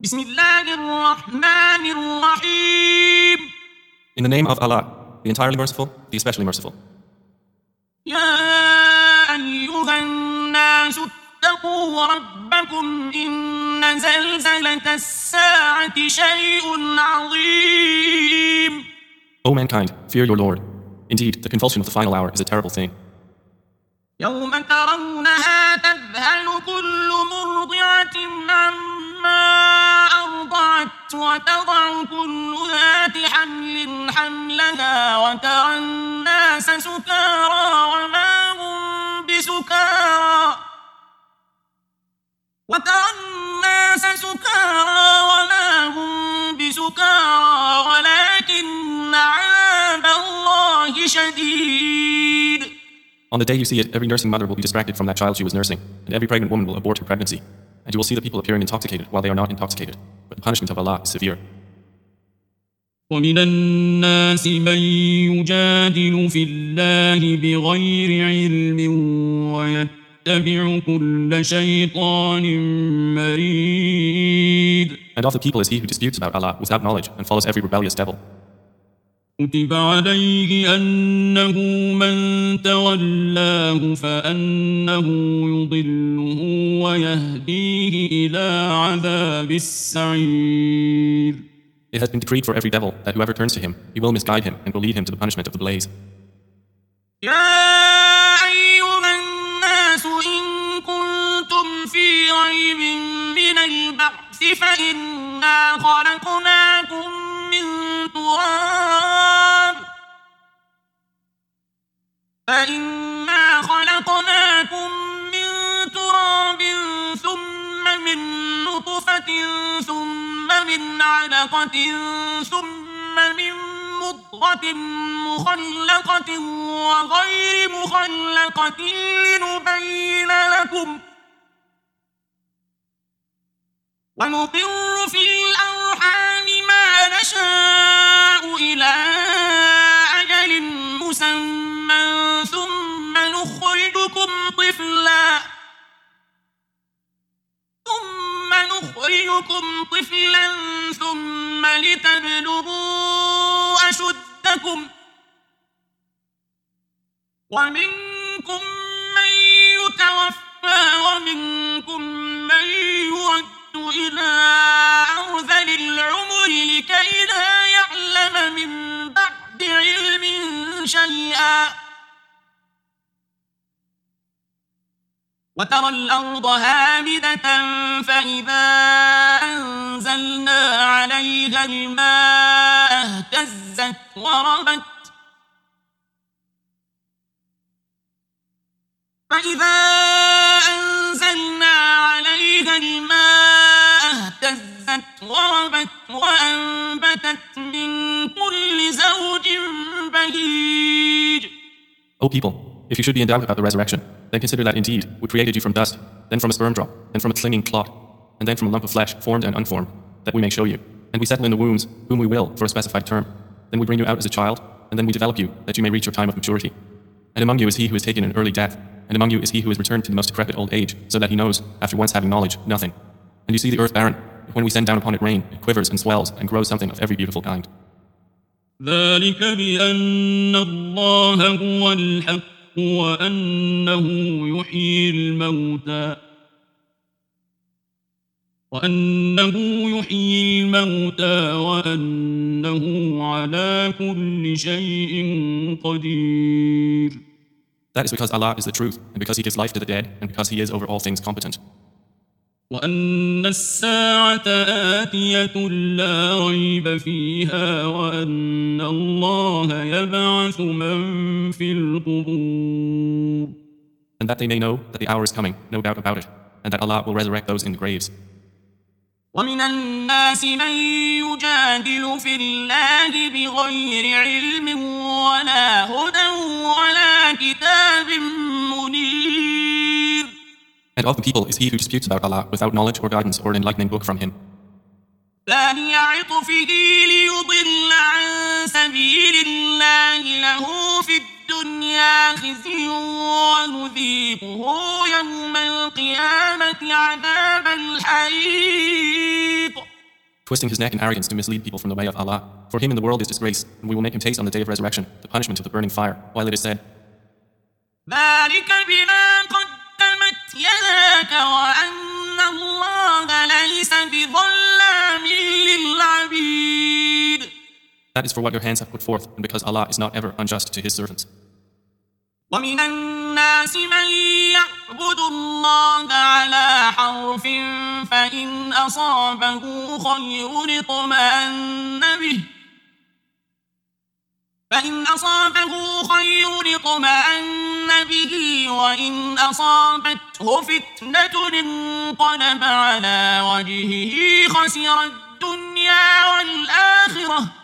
بسم الله الرحمن الرحيم. In the name of Allah, the entirely merciful, the especially merciful. يا أيها الناس اتقوا ربكم إن زلزلة الساعة شيء عظيم. O mankind, fear your Lord. Indeed, the convulsion of the final hour is a terrible thing. يوم ترونها تذهل كل مرضعة عما أرضعت وتضع كل ذات حمل حملها وترى الناس سكارى وما هم بسكارى ولكن عذاب الله شديد. On the day you see it, every nursing mother will be distracted from that child she was nursing, and every pregnant woman will abort her pregnancy. And you will see the people appearing intoxicated while they are not intoxicated. But the punishment of Allah is severe. ومن الناس من يجادل في الله بغير علم ويتبع كل شيطان مريد. And of the people is he who disputes about Allah without knowledge and follows every rebellious devil. كتب عليه أنه من تولاه فأنه يضله ويهديه إلى عذاب السعير. It has been decreed for every devil that whoever turns to him, he will misguide him and will lead him to the punishment of the blaze. يا أيها الناس إن كنتم في ريب من البعث فإنا خلقناكم من تراب ثم من نطفة ثم من علقة ثم من مضغة مخلقة وغير مخلقة لنبين لكم ونقر في الأرحام ما نشاء إلى أجل مسمى ثم نخرجكم طفلا ثم لتبلغوا أشدكم ومنكم من يتوفى ومنكم من يرد إلى أرذل العمر لكي لا يعلم من بعد علم شيئا وترى الأرض هامدة فإذا أنزلنا عليها الماء اهتزت وربت وأنبتت من كل زوج بهيج. O people, if you should be in doubt about the resurrection, then consider that indeed we created you from dust, then from a sperm drop, then from a clinging clot, and then from a lump of flesh formed and unformed, that we may show you. And we settle in the wombs whom we will for a specified term. Then we bring you out as a child, and then we develop you that you may reach your time of maturity. And among you is he who is taken in early death, and among you is he who is returned to the most decrepit old age, so that he knows, after once having knowledge, nothing. And you see the earth barren, but when we send down upon it rain, it quivers and swells and grows something of every beautiful kind. ذلك بأن الله هو الحق وأنه يحيي الموتى وأنه على كل شيء قدير. That is because Allah is the truth, and because He gives life to the dead, and because He is over all things competent. وأن الساعة آتية لا ريب فيها وأن الله يبعث من في القبور. And that they may know that the hour is coming, no doubt about it, and that Allah will resurrect those in the graves. ومن الناس من يجادل في الله بغير علم ولا هدى ولا كتاب منير. And of the people is he who disputes about Allah without knowledge or guidance or an enlightening book from Him. ثاني عطفه ليضل عن سبيل الله له في الدنيا خزي ونذيقه يوم القيامة عذاب الحريق. twisting his neck in arrogance to mislead people from the way of Allah. For him in the world is disgrace, and we will make him taste on the day of resurrection the punishment of the burning fire, while it is said, ذلك بما قدمت يداك وأن الله ليس بظلام للعبيد. That is for what your hands have put forth, and because Allah is not ever unjust to His servants. ومن الناس من يعبد الله على حرف فإن أصابه خير اطمأن به وإن أصابته فتنة انقلب على وجهه خسر الدنيا والآخرة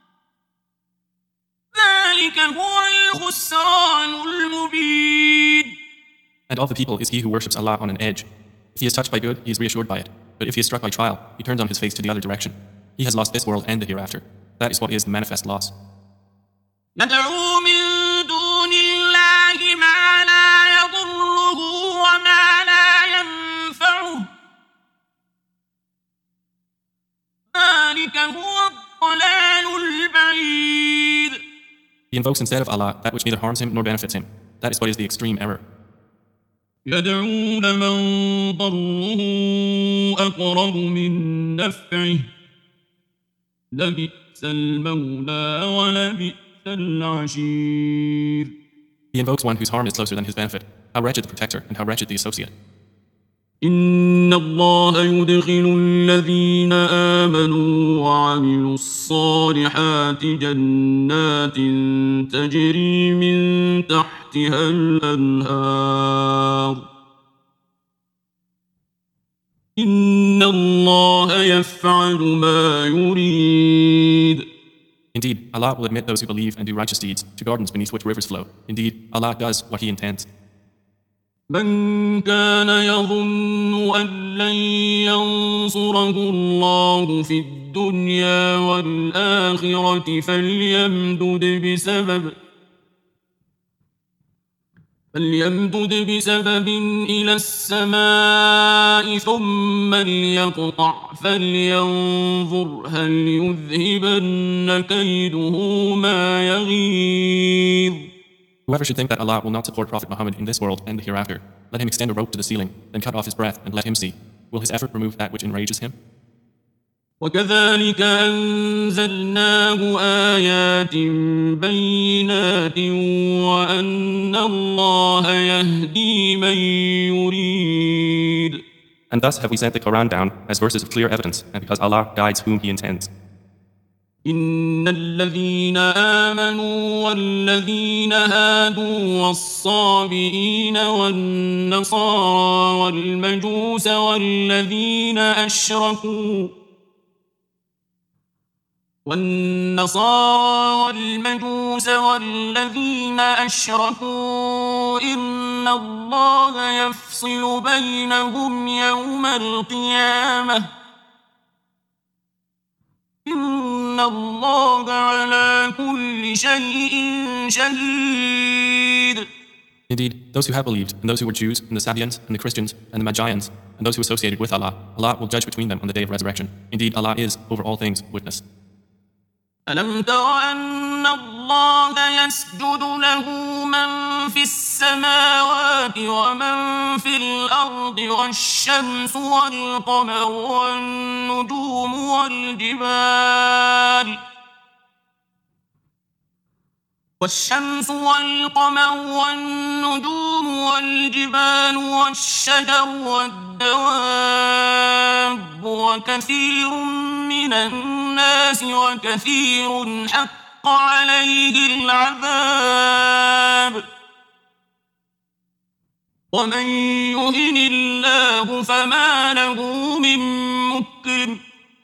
ذلك هو الخسران المبين. And of the people is he who worships Allah on an edge. If he is touched by good, he is reassured by it. But if he is struck by trial, he turns on his face to the other direction. He has lost this world and the hereafter. That is what is the manifest loss. ندعو من دون الله ما لا يضره وما لا ينفعه ذلك هو الضلال البعيد. He invokes instead of Allah that which neither harms him nor benefits him. That is what is the extreme error. يدعو لمن ضره أقرب من نفعه لبئس المولى ولبئس العشير. He invokes one whose harm is closer than his benefit. How wretched the protector and how wretched the associate. إن الله يدخل الذين آمنوا وعملوا الصالحات جنات تجري من تحتها الأنهار إن الله يفعل ما يريد. Indeed, Allah will admit those who believe and do righteous deeds to gardens beneath which rivers flow. Indeed, Allah does what He intends. من كان يظن أن لن ينصره الله في الدنيا والآخرة فليمدد بسبب إلى السماء ثم ليقطع فلينظر هل يذهبن كيده ما يغيظ. Whoever should think that Allah will not support Prophet Muhammad in this world and the hereafter, let him extend a rope to the ceiling, then cut off his breath and let him see. Will his effort remove that which enrages him? وكذلك أنزلناه آيات بينات وأن الله يهدي من يريد. And thus have we sent the Quran down as verses of clear evidence, and because Allah guides whom He intends. إن الذين آمنوا والذين هادوا والصابئين والنصارى والمجوس والذين أشركوا إن الله يفصل بينهم يوم القيامة إن الله على كل شيء شهيد. Indeed, those who have believed, and those who were Jews, and the Sabians, and the Christians, and the Magians, and those who associated with Allah, Allah will judge between them on the day of resurrection. Indeed, Allah is, over all things, witness. ألم تر أن الله يسجد له من في السماوات ومن في الأرض والشمس والقمر والنجوم والجبال والشجر والدواب وكثير من الناس وكثير حق عليه العذاب ومن يهن الله فما له من مكرم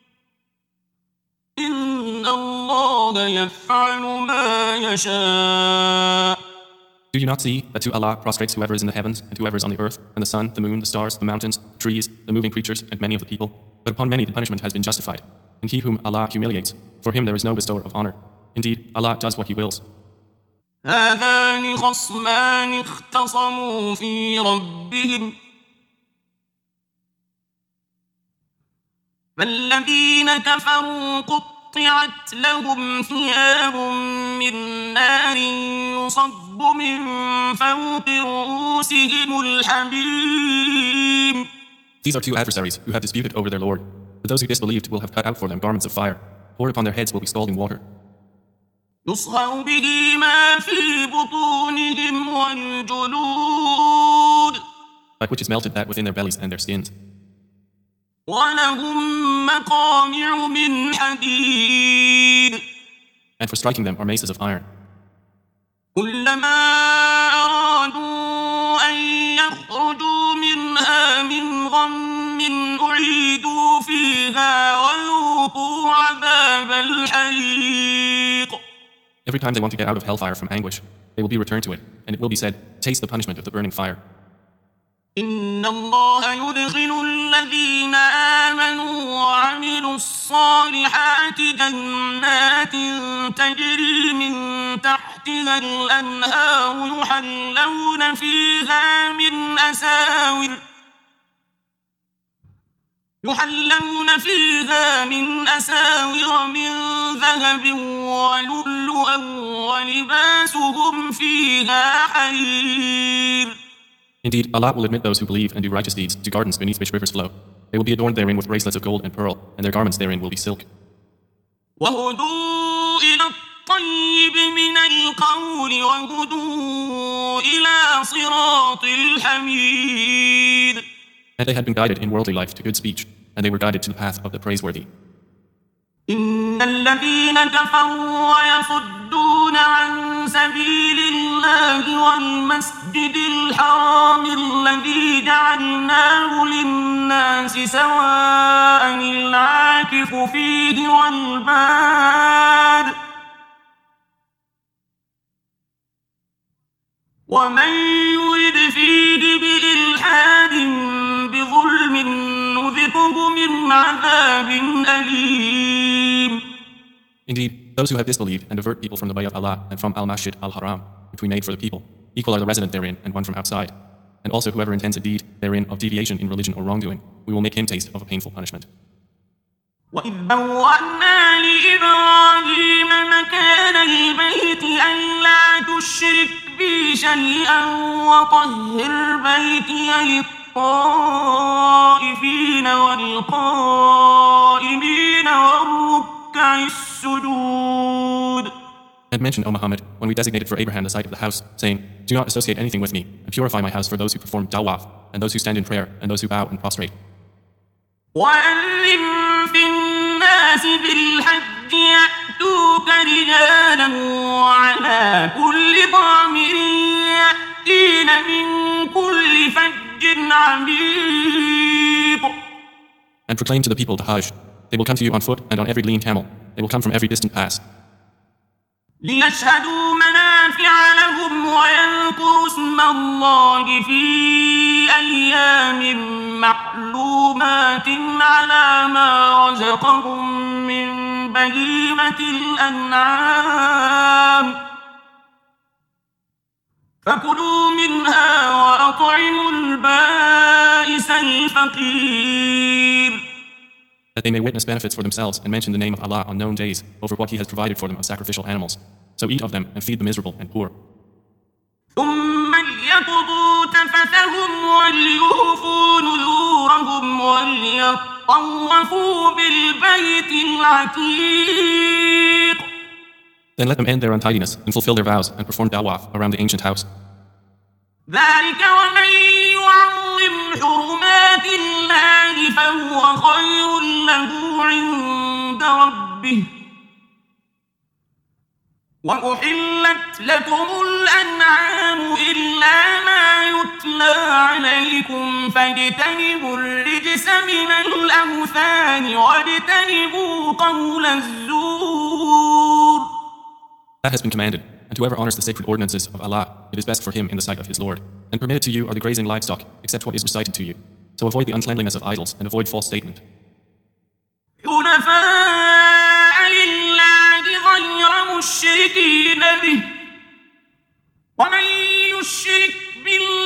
إن الله يفعل ما يشاء. Do you not see that to Allah prostrates whoever is in the heavens and whoever is on the earth, and the sun, the moon, the stars, the mountains, the trees, the moving creatures, and many of the people? But upon many the punishment has been justified. And he whom Allah humiliates, for him there is no bestower of honor. Indeed, Allah does what He wills. هذان خصمان اختصموا في ربهم فالذين كفروا قطعت لهم ثياب من نار يصب من فوق رؤوسهم الحميم. These are two adversaries who have disputed over their Lord. But those who disbelieved will have cut out for them garments of fire. Poured upon their heads will be scalding water. يصهر به ما في بطونهم والجلود. By which is melted that within their bellies and their skins. ولهم مقامع من حديد. And for striking them are maces of iron. كلما أرادوا أن يخرجوا منها من غم أعيدوا فيها وذوقوا عذاب الحريق. Every time they want to get out of hellfire from anguish, they will be returned to it, and it will be said, taste the punishment of the burning fire. إن الله يدخل الذين آمنوا وعملوا الصالحات جنات تجري من تحتها الأنهار يحلون فيها من أساور من ذهب ولؤلؤا ولباسهم فيها حرير. Indeed, Allah will admit those who believe and do righteous deeds to gardens beneath which rivers flow. They will be adorned therein with bracelets of gold and pearl, and their garments therein will be silk. وهدوا إلى الطيب من القول وهدوا إلى صراط الحميد. And they had been guided in worldly life to good speech, and they were guided to the path of the praiseworthy. إن الذين كفروا ويصدون عن سبيل الله والمسجد الحرام الذي جعلناه للناس سواء العاكف فيه والباد ومن يرد فيه بإلحاد بظلم نذقه من عذاب أليم. Indeed, those who have disbelieved and divert people from the way of Allah and from Al-Masjid Al-Haram, which we made for the people, equal are the resident therein and one from outside. And also whoever intends a deed therein of deviation in religion or wrongdoing, we will make him taste of a painful punishment. وإذ بوأنا لإبراهيم مكان البيت ألا تشرك بي شيئا وطهر بيتي للطائفين والقائمين والركع السجود. And mention, O Muhammad, when we designated for Abraham the site of the house, saying, do not associate anything with me, and purify my house for those who perform tawaf, and those who stand in prayer, and those who bow and prostrate. وأذن في الناس بالحج يأتوك رجالا وعلى كل ضامر يأتين من كل فج عميق. And proclaim to the people the Hajj. They will come to you on foot and on every lean camel. They will come from every distant pass. ليشهدوا منافع لهم ويذكروا اسم الله في أيام معلومات على ما رزقهم من بهيمة الأنعام فكلوا منها وأطعموا البائس الفقير. That they may witness benefits for themselves and mention the name of Allah on known days over what He has provided for them of sacrificial animals. So eat of them and feed the miserable and poor. ثم ليقضوا تفثهم وليوفوا نذورهم وليطوفوا بالبيت العتيق. Then let them end their untidiness and fulfill their vows and perform tawaf around the ancient house. ذلك ومن يعظم حرمات الله فهو خير له عند ربه وأحلت لكم الأنعام إلا ما يتلى عليكم فاجتنبوا الرجس من الأوثان واجتنبوا قول الزور. That has been commanded, and whoever honors the sacred ordinances of Allah, it is best for him in the sight of his Lord. And permitted to you are the grazing livestock, except what is recited to you. So avoid the uncleanliness of idols and avoid false statement. حنفاء لله غير مشركين به ومن يشرك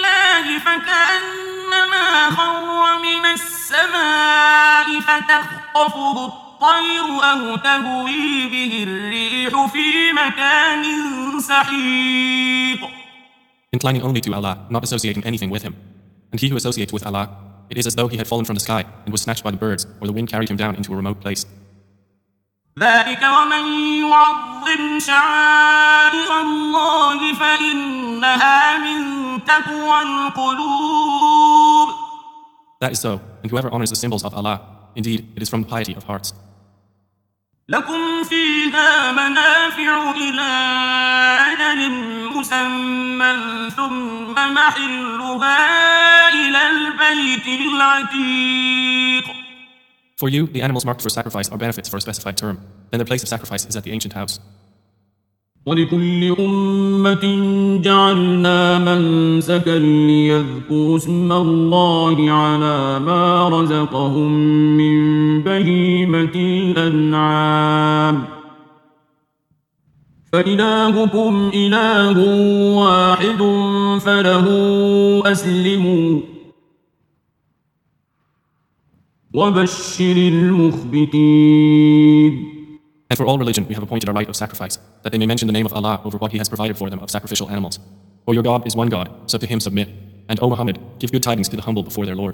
فكأنما خر من السماء فتخطفه تلقفه الطير أو تهوي به الريح في مكان سحيق. Inclining only to Allah, not associating anything with Him. And he who associates with Allah, it is as though he had fallen from the sky and was snatched by the birds, or the wind carried him down into a remote place. ذلك ومن يعظم شعائر الله فإنها من تقوى القلوب. That is so, and whoever honors the symbols of Allah, indeed, it is from the piety of hearts. لكم فيها منافع إلى أجل مسمى ثم محلها إلى البيت العتيق. For you, the animals marked for sacrifice are benefits for a specified term. Then their place of sacrifice is at the ancient house. ولكل أمة جعلنا منسكا ليذكروا اسم الله على ما رزقهم من بهيمة الأنعام فإلهكم إله واحد فله أسلموا وبشر المخبتين. And for all religion we have appointed a rite of sacrifice, that they may mention the name of Allah over what He has provided for them of sacrificial animals. For your God is one God, so to Him submit. And O Muhammad, give good tidings to the humble before their Lord.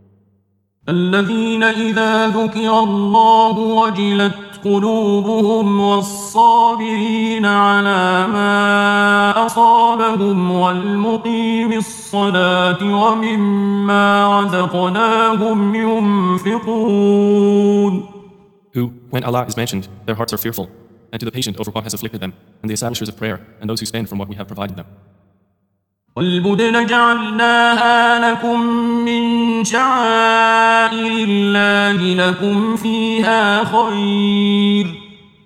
الذين إذا ذكر الله وجلت قلوبهم والصابرين على ما أصابهم والمقيم الصلاة ومما رزقناهم ينفقون. Who, when Allah is mentioned, their hearts are fearful, and to the patient over what has afflicted them, and the establishers of prayer, and those who spend from what we have provided them. والبدن جعلناها لكم من شعائر الله لكم فيها خير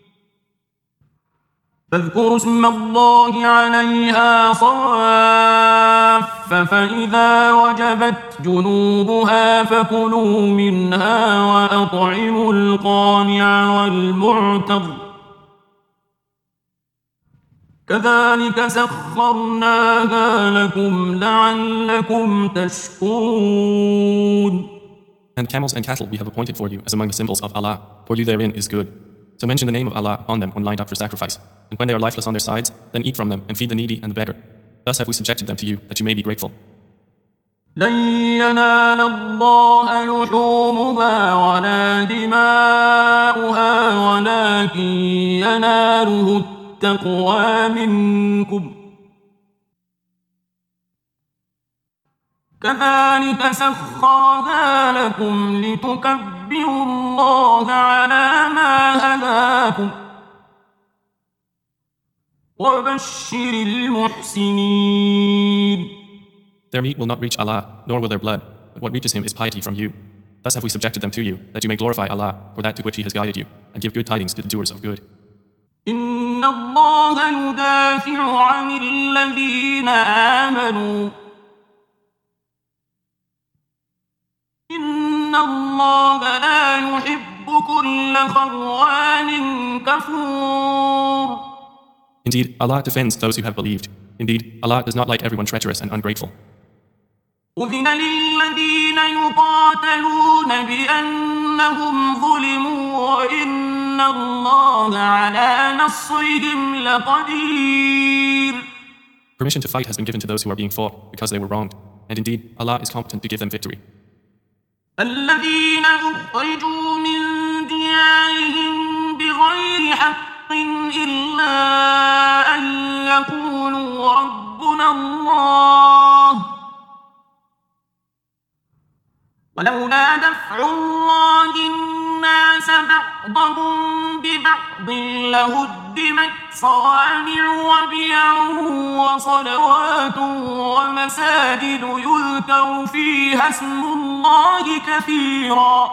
فاذكروا اسم الله عليها صواف فإذا وجبت جنوبها فكلوا منها وأطعموا القانع والمعتر كذلك سخرناها لكم لعلكم تشكرون. And camels and cattle we have appointed for you as among the symbols of Allah, for you therein is good. So mention the name of Allah upon them when lined up for sacrifice. And when they are lifeless on their sides, then eat from them and feed the needy and the beggar. Thus have we subjected them to you, that you may be grateful. لن ينال الله لحومها ولا دماؤها ولكن يناله التقوى منكم كذلك سخرها لكم لتكبروا الله على ما هداكم وبشر المحسنين. Their meat will not reach Allah, nor will their blood, but what reaches Him is piety from you. Thus have we subjected them to you, that you may glorify Allah for that to which He has guided you, and give good tidings to the doers of good. إن الله يدافع عن الذين آمنوا إن الله لا يحب كل خوان كفور. Indeed, Allah defends those who have believed. Indeed, Allah does not like everyone treacherous and ungrateful. أذن للذين يقاتلون بأنهم ظلموا وإن الله على نصرهم لقدير. Permission to fight has been given to those who are being fought because they were wronged. And indeed, Allah is competent to give them victory. الذين أخرجوا من ديارهم بغير حق إلا أن يقولوا ربنا الله ولولا دفع الله الناس بعضهم ببعض لهدمت صوامع وبيع وصلوات ومساجد يذكر فيها اسم الله كثيرا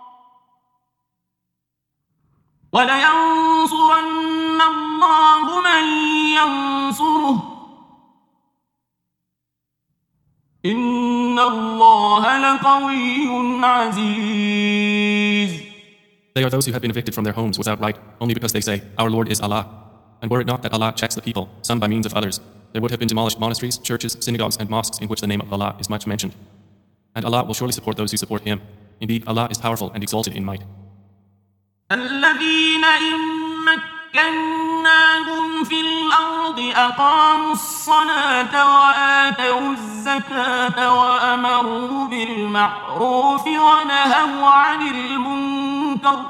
ولينصرن الله من ينصره إن الله لقوي عزيز. They are those who have been evicted from their homes without right, only because they say, Our Lord is Allah. And were it not that Allah checks the people, some by means of others, there would have been demolished monasteries, churches, synagogues, and mosques in which the name of Allah is much mentioned. And Allah will surely support those who support Him. Indeed, Allah is powerful and exalted in might. الذين إن مكناهم في الأرض أقاموا الصلاة وآتوا الزكاة وأمروا بالمعروف ونهوا عن المنكر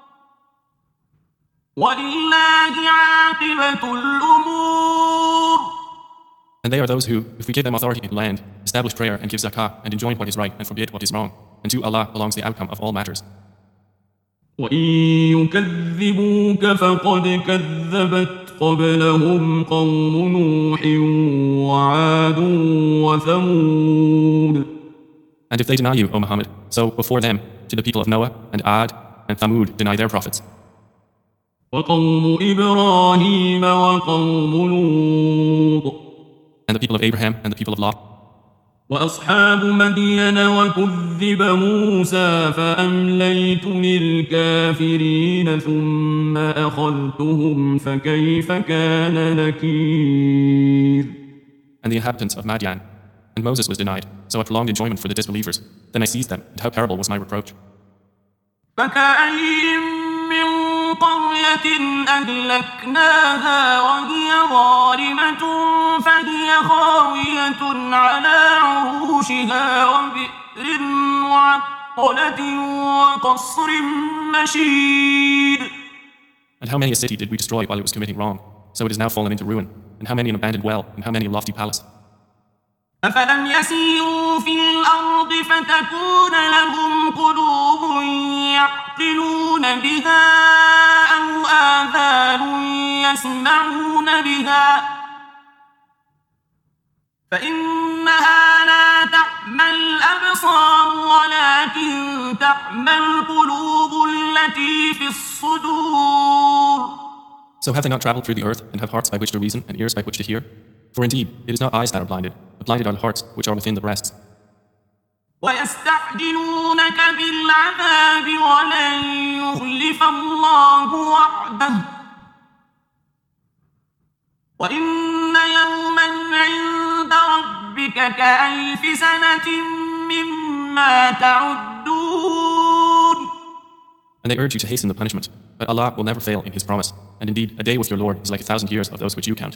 ولله عاقبة الأمور. And they are those who, if we give them authority in the land, establish prayer and give zakah and enjoin what is right and forbid what is wrong. And to Allah belongs the outcome of all matters. وإن يكذبوك فقد كذبت قبلهم قوم نوح وعاد وثمود. And if they deny you, O Muhammad, so before them, to the people of Noah and Ad and Thamud deny their prophets. وقوم إبراهيم وقوم لوط. And the people of Abraham and the people of Lot. وأصحاب مدين وكذب موسى فأمليت للكافرين ثم أخذتهم فكيف كان نكير. And the inhabitants of Madian. And Moses was denied, so I prolonged enjoyment for the disbelievers. Then I seized them, and how terrible was my reproach. فكأين من قرية أهلكناها وهي ظالمة فهي خاوية على عروشها وبئر معطلة وقصر مشيد. And how many a city did we destroy while it was committing wrong? So it is now fallen into ruin. And how many an abandoned well, and how many a lofty palace. أفلم يسيروا في الأرض فتكون لهم قلوب يعقلون بها أو آذان يسمعون بها فإنها لا تعمى الأبصار ولكن تعمى القلوب التي في الصدور. So have they not traveled through the earth and have hearts by which to reason and ears by which to hear? For indeed, it is not eyes that are blinded, but blinded are the hearts which are within the breasts. ويستعجلونك بالعذاب ولن يخلف الله وعده وإن يوما عند ربك كألف سنة مما تعدون. And they urge you to hasten the punishment, but Allah will never fail in His promise. And indeed, a day with your Lord is like 1,000 years of those which you count.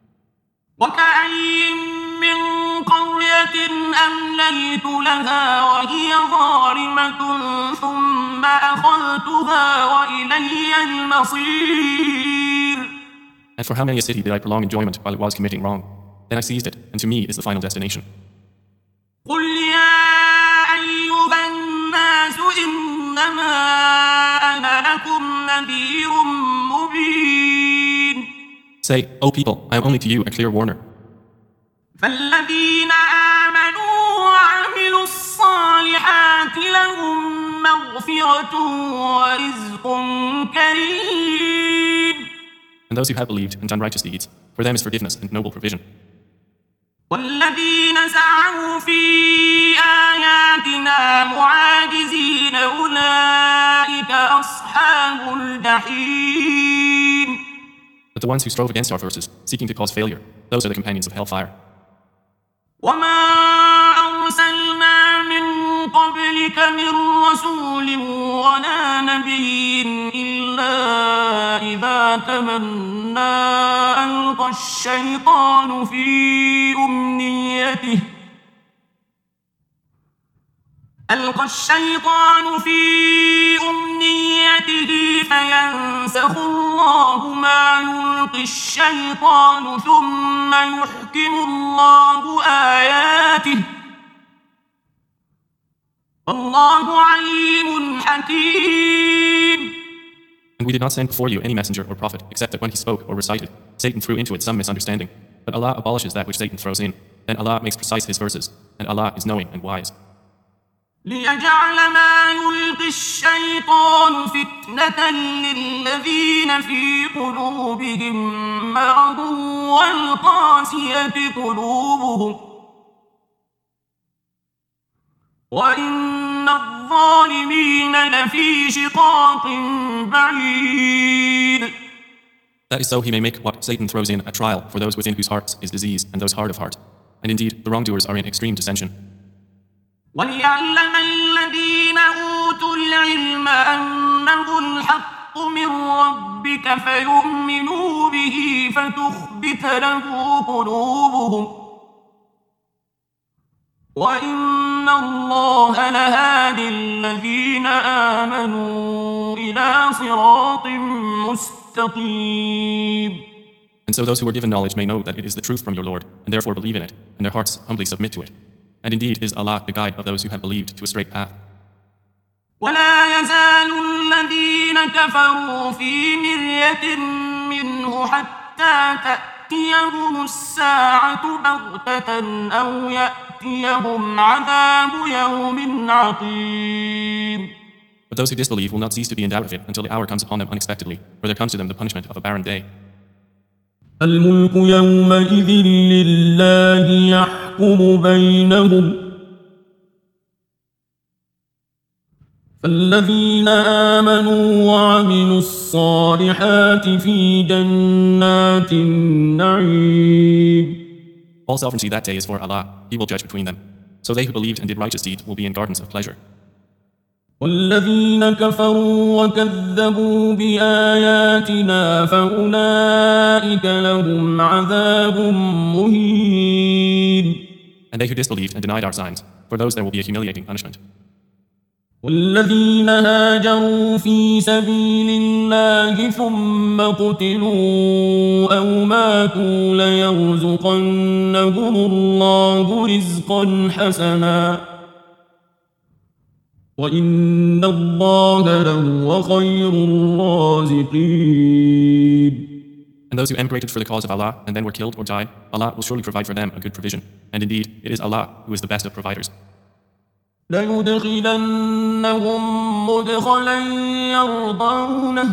وكأين من قرية أمليت لها وهي ظالمة ثم أخذتها وإلي المصير. And for how many a city did I prolong enjoyment while it was committing wrong? Then I seized it, and to me is the final destination. قل يا أيها الناس إنما أنا لكم نذير مبين. Say, O people, I am only to you a clear warner. فالذين آمنوا وعملوا الصالحات لهم مغفرة ورزق كريم. And those who have believed and done righteous deeds, for them is forgiveness and noble provision. والذين سعوا في آياتنا معاجزين أولئك أصحاب الجحيم. But the ones who strove against our verses, seeking to cause failure, those are the companions of hellfire. وما أرسلنا من قبلك من رسول ولا نبي إلا إذا تمنى ألقى الشيطان في أمنيته فينسخ الله ما يلقي الشيطان ثم يحكم الله آياته والله عليم حكيم. And we did not send before you any messenger or prophet except that when he spoke or recited, Satan threw into it some misunderstanding. But Allah abolishes that which Satan throws in. Then Allah makes precise His verses, and Allah is knowing and wise. ليجعل ما يلقي الشيطان فتنة للذين في قلوبهم مرض والقاسية قلوبهم وإن الظالمين لفي شقاق بعيد. That is so he may make what Satan throws in a trial for those within whose hearts is disease and those hard of heart. And indeed, the wrongdoers are in extreme dissension. وليعلم الذين أوتوا العلم أنه الحق من ربك فيؤمنوا به فتخبت له قلوبهم وإن الله لهادي الذين آمنوا إلى صراط مستقيم. And so those who were given knowledge may know that it is the truth from your Lord, and therefore believe in it, and their hearts humbly submit to it. And indeed is Allah the guide of those who have believed to a straight path. ولا يزال الذين كفروا في مرية منه حتى تأتيهم الساعة بغتة أو يأتيهم عذاب يوم عقيم. But those who disbelieve will not cease to be in doubt of it until the hour comes upon them unexpectedly, or there comes to them the punishment of a barren day. الملك يومئذ لله يحكم بينهم فالذين آمنوا وعملوا الصالحات في جنات النعيم. All sovereignty that day is for Allah. He will judge between them. So they who believed and did righteous deeds will be in gardens of pleasure. والذين كفروا وكذبوا بآياتنا فأولئك لهم عذاب مهين. And they who disbelieved and denied our signs, for those there will be a humiliating punishment. والذين هاجروا في سبيل الله ثم قتلوا أو ماتوا ليرزقنهم الله رزقا حسنا وإن الله لهو خير الرازقين. And those who emigrated for the cause of Allah and then were killed or died, Allah will surely provide for them a good provision. And indeed, it is Allah who is the best of providers. ليدخلنهم مدخلا يرضونه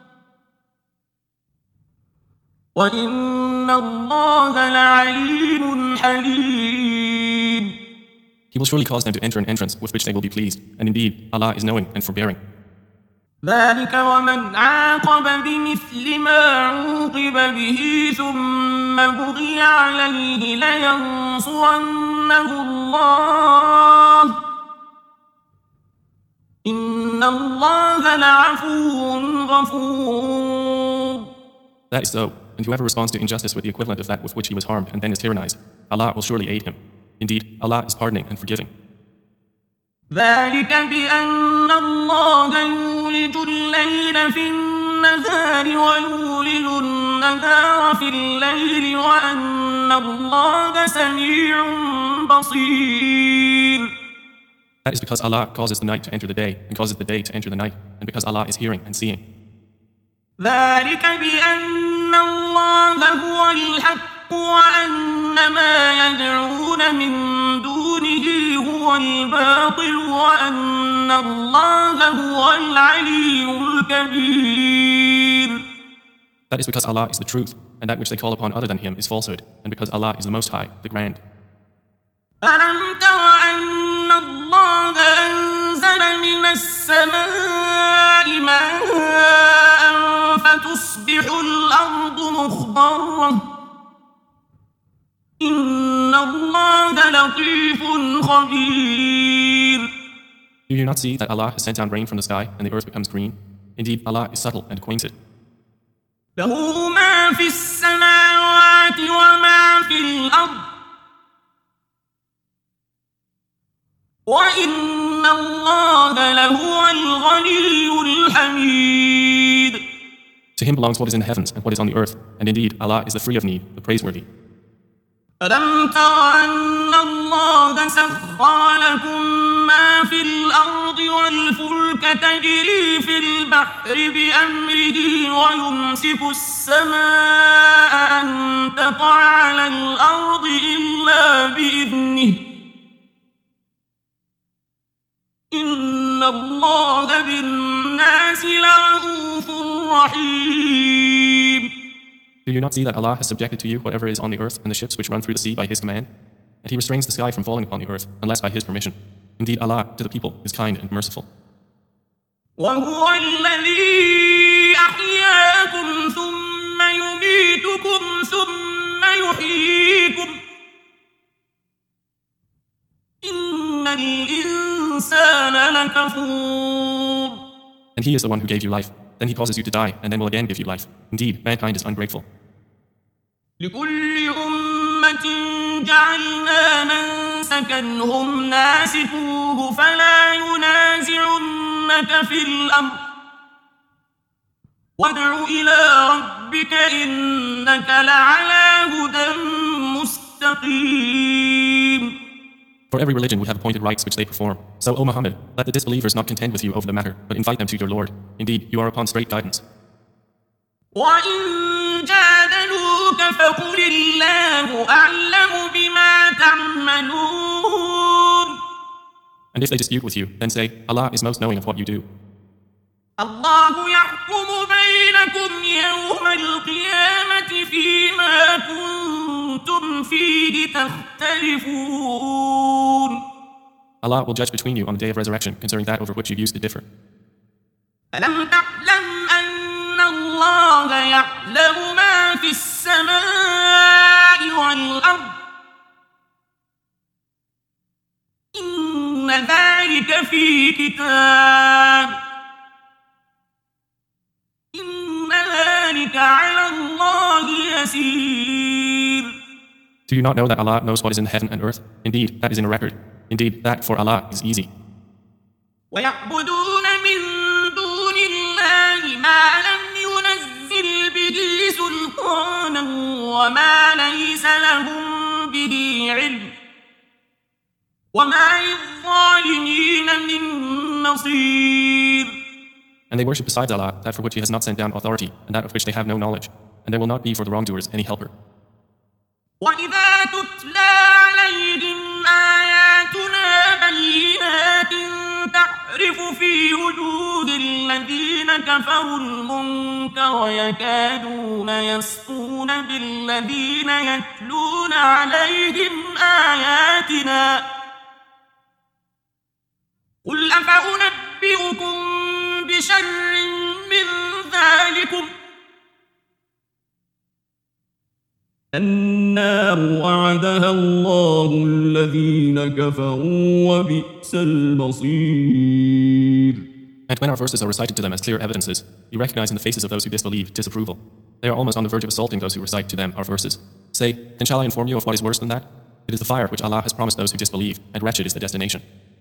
وإن الله لعليم حليم. He will surely cause them to enter an entrance with which they will be pleased. And indeed, Allah is knowing and forbearing. ذلك ومن عاقب بمثل ما عوقب به ثم بغي عليه لينصرنه الله إن الله لعفو غفور. That is so. And whoever responds to injustice with the equivalent of that with which he was harmed and then is tyrannized, Allah will surely aid him. Indeed, Allah is pardoning and forgiving. ذلك بأن الله يولج الليل في النهار ويولج النهار في الليل وأن الله سميع بصير. That is because Allah causes the night to enter the day and causes the day to enter the night, and because Allah is hearing and seeing. ذلك بأن الله هو الحق وأن ما يدعون من دونه هو الباطل وأن الله هو العلي الكبير. That is because Allah is the truth, and that which they call upon other than Him is falsehood, and because Allah is the Most High, the Grand. ألم تر أن الله أنزل من السماء ماء فتصبح الأرض مخضرة إن الله لطيف خبير. Do you not see that Allah has sent down rain from the sky and the earth becomes green? Indeed, Allah is subtle and acquainted. له ما في السماوات وما في الأرض وإن الله لهو الغني الحميد. To Him belongs what is in the heavens and what is on the earth, and indeed, Allah is the free of need, the praiseworthy. ألم تر أن الله سخر لكم ما في الأرض والفلك تجري في البحر بأمره ويمسك السماء أن تقع على الأرض إلا بإذنه إن الله بالناس لرءوف رحيم. Do you not see that Allah has subjected to you whatever is on the earth and the ships which run through the sea by His command? And He restrains the sky from falling upon the earth unless by His permission. Indeed, Allah to the people is kind and merciful. وهو الذي أحياكم ثم يميتكم ثم يحييكم إن الإنسان كفور. And He is the one who gave you life. Then He causes you to die, and then will again give you life. Indeed, mankind is ungrateful. لكل أمة جعلنا منسكا هم ناسكوه فلا ينازعنك في الأمر وادع إلى ربك إنك لعلى هدى مستقيم. For every religion would have appointed rites which they perform. So, O Muhammad, let the disbelievers not contend with you over the matter, but invite them to your Lord. Indeed, you are upon straight guidance. وإن جادلوك فقل الله أعلم بما تعملون. And if they dispute with you, then say, Allah is most knowing of what you do. الله يحكم بينكم يوم القيامة فيما كنتم فيه تختلفون. Allah will judge between you on the day of resurrection concerning that over which you used to differ. ألم تعلم أن الله يعلم ما في السماء والأرض إن ذلك في كتاب إن ذلك على الله يسير. Do you not know that Allah knows what is in heaven and earth? Indeed, that is in a record. Indeed, that for Allah is easy. ويعبدون من دون الله ما لم ينزل به سلطانا وما ليس لهم به علم وما للظالمين من نصير. And they worship besides Allah that for which He has not sent down authority, and that of which they have no knowledge, and there will not be for the wrongdoers any helper. وإذا تتلى عليهم آياتنا بينات تعرف في وجوه الذين كفروا المنكر يكادون يسطون بالذين يتلون عليهم آياتنا قل أفأنبئكم بشر من ذلكم النار وعدها الله الذين كفروا وبئس المصير. And when our verses are recited to them as clear evidences, you recognize in the faces of those who disbelieve disapproval. They are almost on the verge of assaulting those who recite to them our verses. Say, then shall I inform you of what is worse than that? It is the fire which Allah has promised those who disbelieve, and wretched is the destination.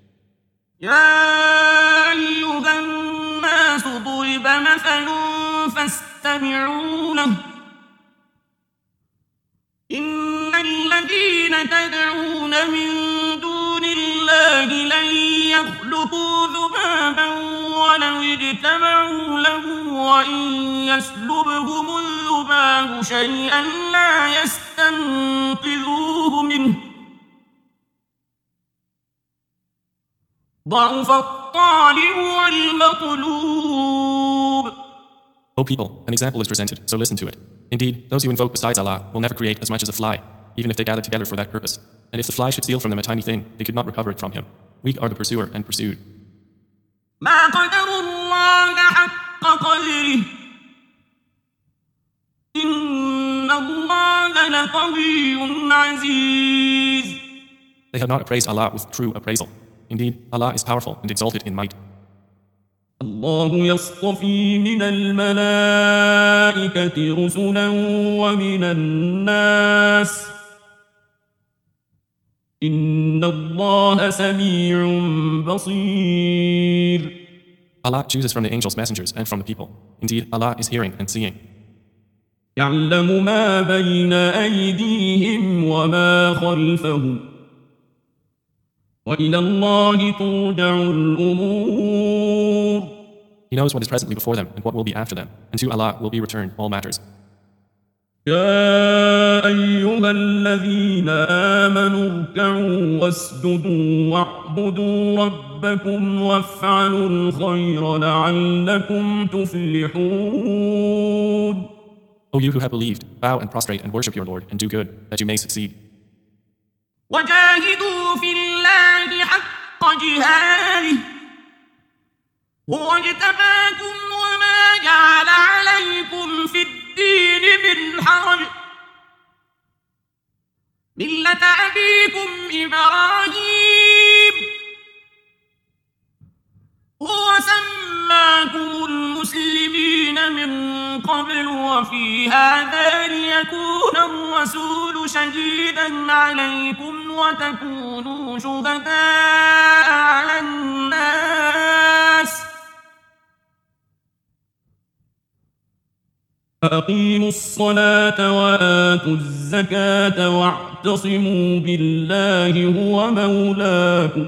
يا أيها الناس ضرب مثل فاستمعوا له إن الذين تدعون من دون الله لن يخلقوا ذبابا ولو اجتمعوا له وإن يسلبهم الذباب شيئا لا يستنقذوه منه ضعف الطالب والمطلوب. O people, an example is presented, so listen to it. Indeed, those you invoke besides Allah will never create as much as a fly, even if they gather together for that purpose. And if the fly should steal from them a tiny thing, they could not recover it from him. Weak are the pursuer and pursued. ما قدر الله حق قدره إن الله لقوي عزيز. They have not appraised Allah with true appraisal. Indeed, Allah is powerful and exalted in might. الله يصطفي من الملائكة رسلا ومن الناس إن الله سميع بصير. Allah chooses from the angels messengers and from the people. Indeed, Allah is hearing and seeing. يعلم ما بين أيديهم وما خلفهم وإلى الله ترجع الأمور. He knows what is presently before them and what will be after them, and to Allah will be returned all matters. يا أيها الذين آمنوا اركعوا واسجدوا واعبدوا ربكم وافعلوا الخير لعلكم تفلحون. O you who have believed, bow and prostrate and worship your Lord and do good, that you may succeed. وجاهدوا في الله حق جهاده هو اجتباكم وما جعل عليكم في الدين من حرج ملة أبيكم إبراهيم وسماكم المسلمين من قبل وفي هذا ليكون الرسول شهيدا عليكم وتكونوا شهداء على الناس فأقيموا الصلاة وآتوا الزكاة واعتصموا بالله هو مولاكم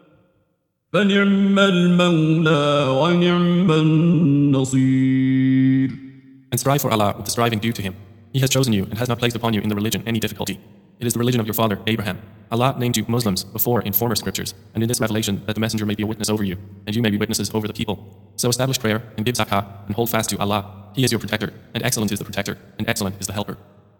فنعم المولى ونعم النصير. And strive for Allah with the striving due to Him. He has chosen you and has not placed upon you in the religion any difficulty. It is the religion of your father, Abraham. Allah named you Muslims before in former scriptures, and in this revelation that the messenger may be a witness over you, and you may be witnesses over the people. So establish prayer and give zakah and hold fast to Allah. He is your protector, and excellent is the protector, and excellent is the helper.